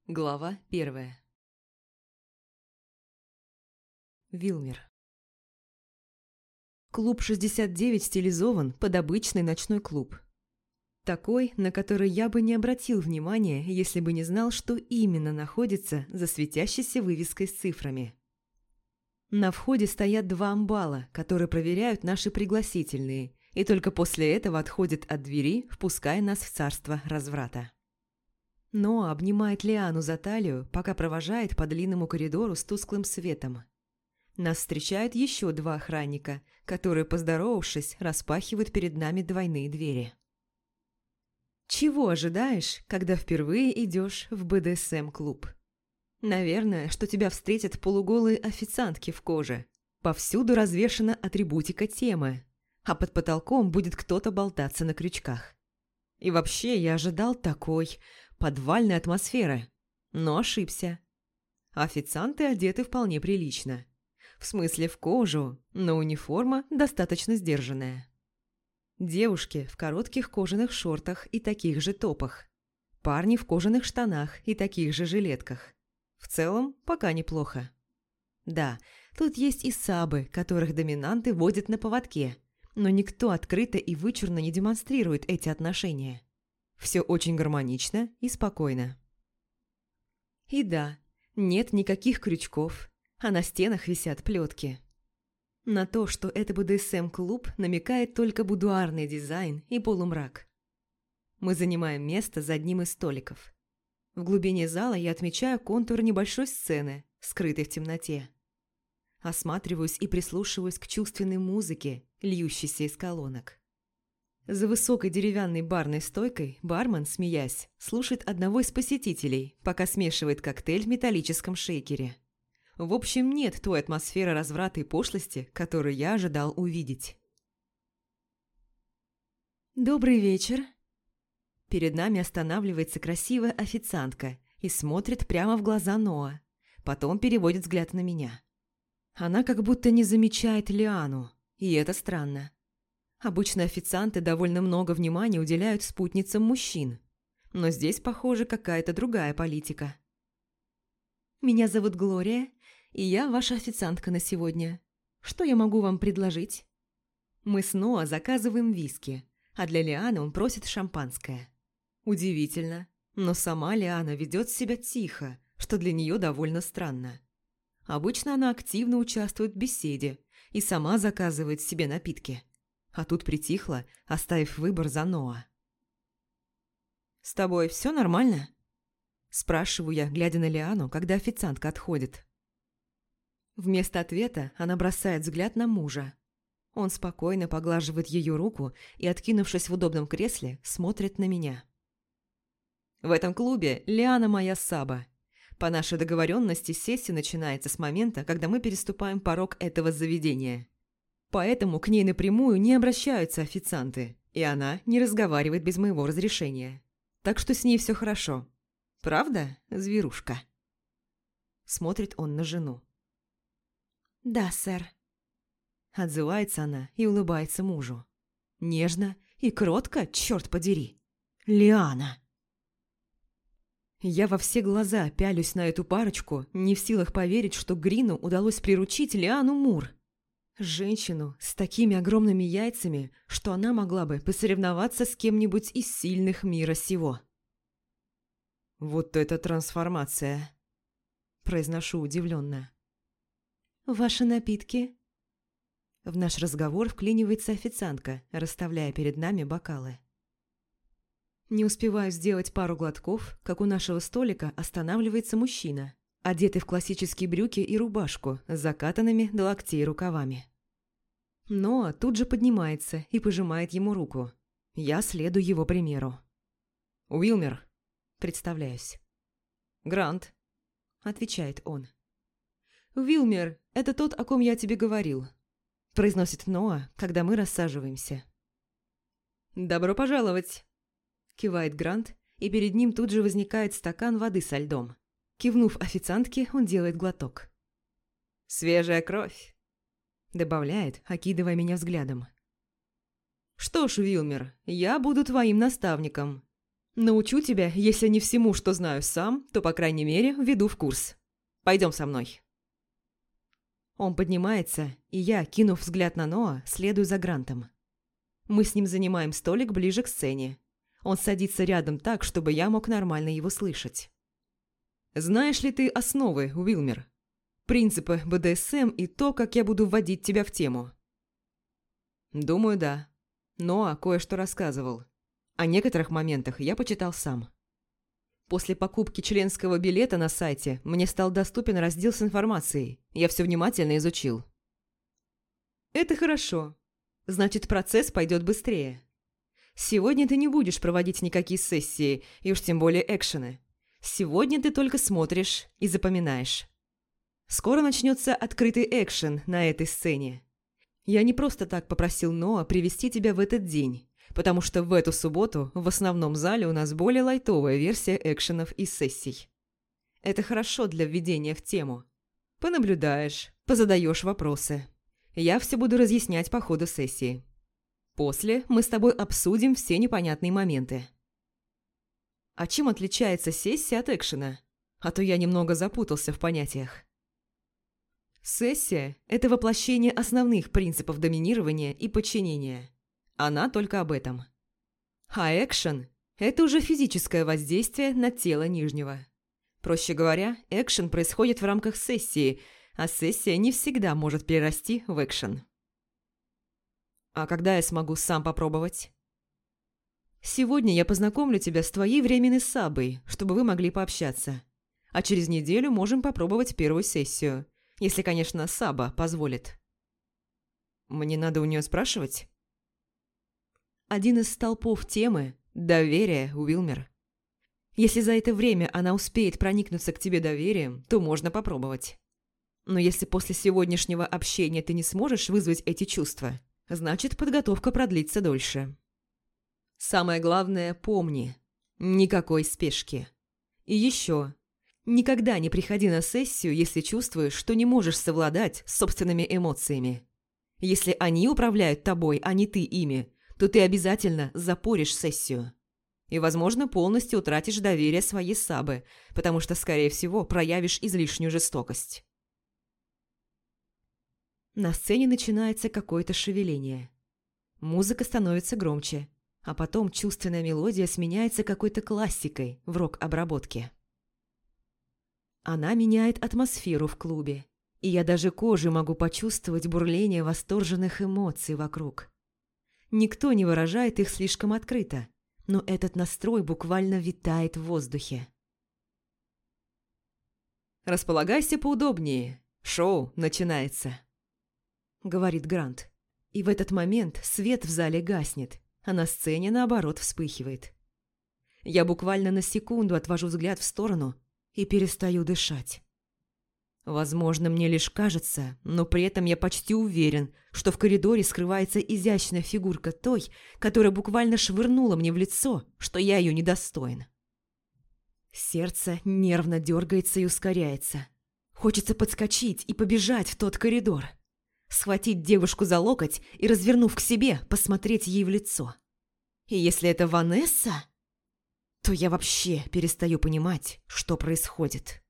Глава 1. Вилмер. Клуб 69 стилизован под обычный ночной клуб. Такой, на который я бы не обратил внимания, если бы не знал, что именно находится за светящейся вывеской с цифрами. На входе стоят два амбала, которые проверяют наши пригласительные, и только после этого отходят от двери, впуская нас в царство разврата. Ноа обнимает Лиану за талию, пока провожает по длинному коридору с тусклым светом. Нас встречают еще два охранника, которые, поздоровавшись, распахивают перед нами двойные двери. Чего ожидаешь, когда впервые идешь в БДСМ-клуб? Наверное, что тебя встретят полуголые официантки в коже. Повсюду развешана атрибутика темы, а под потолком будет кто-то болтаться на крючках. И вообще я ожидал такой подвальной атмосферы, но ошибся. Официанты одеты вполне прилично. В смысле в кожу, но униформа достаточно сдержанная. Девушки в коротких кожаных шортах и таких же топах. Парни в кожаных штанах и таких же жилетках. В целом, пока неплохо. Да, тут есть и сабы, которых доминанты водят на поводке, но никто открыто и вычурно не демонстрирует эти отношения. Все очень гармонично и спокойно. И да, нет никаких крючков, а на стенах висят плетки. На то, что это БДСМ-клуб, намекает только будуарный дизайн и полумрак. Мы занимаем место за одним из столиков. В глубине зала я отмечаю контур небольшой сцены, скрытой в темноте. Осматриваюсь и прислушиваюсь к чувственной музыке, льющейся из колонок. За высокой деревянной барной стойкой бармен, смеясь, слушает одного из посетителей, пока смешивает коктейль в металлическом шейкере. В общем, нет той атмосферы разврата и пошлости, которую я ожидал увидеть. «Добрый вечер!» Перед нами останавливается красивая официантка и смотрит прямо в глаза Ноа, потом переводит взгляд на меня. Она как будто не замечает Лиану, и это странно. Обычно официанты довольно много внимания уделяют спутницам мужчин, но здесь, похоже, какая-то другая политика. «Меня зовут Глория, и я ваша официантка на сегодня. Что я могу вам предложить?» Мы с Ноа заказываем виски, а для Лианы он просит шампанское. Удивительно, но сама Лиана ведет себя тихо, что для нее довольно странно. Обычно она активно участвует в беседе и сама заказывает себе напитки. А тут притихла, оставив выбор за Ноа. «С тобой все нормально?» Спрашиваю я, глядя на Лиану, когда официантка отходит. Вместо ответа она бросает взгляд на мужа. Он спокойно поглаживает ее руку и, откинувшись в удобном кресле, смотрит на меня. В этом клубе Лиана моя саба. По нашей договоренности сессия начинается с момента, когда мы переступаем порог этого заведения. Поэтому к ней напрямую не обращаются официанты, и она не разговаривает без моего разрешения. Так что с ней все хорошо. Правда, зверушка?» Смотрит он на жену. «Да, сэр». Отзывается она и улыбается мужу. Нежно и кротко, черт подери. Лиана. Я во все глаза пялюсь на эту парочку, не в силах поверить, что Грину удалось приручить Лиану Мур. Женщину с такими огромными яйцами, что она могла бы посоревноваться с кем-нибудь из сильных мира сего. «Вот это трансформация!» Произношу удивленно. «Ваши напитки?» В наш разговор вклинивается официантка, расставляя перед нами бокалы. Не успеваю сделать пару глотков, как у нашего столика останавливается мужчина, одетый в классические брюки и рубашку с закатанными до локтей рукавами. Ноа тут же поднимается и пожимает ему руку. Я следую его примеру. «Уилмер», представляюсь. «Грант», отвечает он. «Уилмер, это тот, о ком я тебе говорил», произносит Ноа, когда мы рассаживаемся. «Добро пожаловать», кивает Грант, и перед ним тут же возникает стакан воды со льдом. Кивнув официантке, он делает глоток. «Свежая кровь», добавляет, окидывая меня взглядом. «Что ж, Уилмер, я буду твоим наставником. Научу тебя, если не всему, что знаю сам, то, по крайней мере, введу в курс. Пойдем со мной». Он поднимается, и я, кинув взгляд на Ноа, следую за Грантом. Мы с ним занимаем столик ближе к сцене. Он садится рядом так, чтобы я мог нормально его слышать. «Знаешь ли ты основы, Уилмер? Принципы БДСМ и то, как я буду вводить тебя в тему?» «Думаю, да. Ноа кое-что рассказывал. О некоторых моментах я почитал сам. После покупки членского билета на сайте мне стал доступен раздел с информацией. Я все внимательно изучил». «Это хорошо. Значит, процесс пойдет быстрее. Сегодня ты не будешь проводить никакие сессии, и уж тем более экшены. Сегодня ты только смотришь и запоминаешь. Скоро начнется открытый экшен на этой сцене. Я не просто так попросил Ноа привести тебя в этот день, потому что в эту субботу в основном зале у нас более лайтовая версия экшенов и сессий. Это хорошо для введения в тему. Понаблюдаешь, позадаешь вопросы. Я все буду разъяснять по ходу сессии. После мы с тобой обсудим все непонятные моменты. А чем отличается сессия от экшена? А то я немного запутался в понятиях. Сессия – это воплощение основных принципов доминирования и подчинения. Она только об этом. А экшен – это уже физическое воздействие на тело нижнего. Проще говоря, экшен происходит в рамках сессии, а сессия не всегда может перерасти в экшен. А когда я смогу сам попробовать? Сегодня я познакомлю тебя с твоей временной сабой, чтобы вы могли пообщаться. А через неделю можем попробовать первую сессию, если, конечно, саба позволит. Мне надо у нее спрашивать? Один из столпов темы – доверие, Уилмер. Если за это время она успеет проникнуться к тебе доверием, то можно попробовать. Но если после сегодняшнего общения ты не сможешь вызвать эти чувства, значит, подготовка продлится дольше. Самое главное, помни – никакой спешки. И еще, никогда не приходи на сессию, если чувствуешь, что не можешь совладать с собственными эмоциями. Если они управляют тобой, а не ты ими, то ты обязательно запоришь сессию. И, возможно, полностью утратишь доверие своей сабы, потому что, скорее всего, проявишь излишнюю жестокость. На сцене начинается какое-то шевеление. Музыка становится громче, а потом чувственная мелодия сменяется какой-то классикой в рок-обработке. Она меняет атмосферу в клубе, и я даже кожей могу почувствовать бурление восторженных эмоций вокруг. Никто не выражает их слишком открыто, но этот настрой буквально витает в воздухе. «Располагайся поудобнее, шоу начинается», — говорит Грант. И в этот момент свет в зале гаснет, а на сцене, наоборот, вспыхивает. Я буквально на секунду отвожу взгляд в сторону и перестаю дышать. Возможно, мне лишь кажется, но при этом я почти уверен, что в коридоре скрывается изящная фигурка той, которая буквально швырнула мне в лицо, что я ее недостоин. Сердце нервно дергается и ускоряется. Хочется подскочить и побежать в тот коридор. Схватить девушку за локоть и, развернув к себе, посмотреть ей в лицо. И если это Ванесса, то я вообще перестаю понимать, что происходит.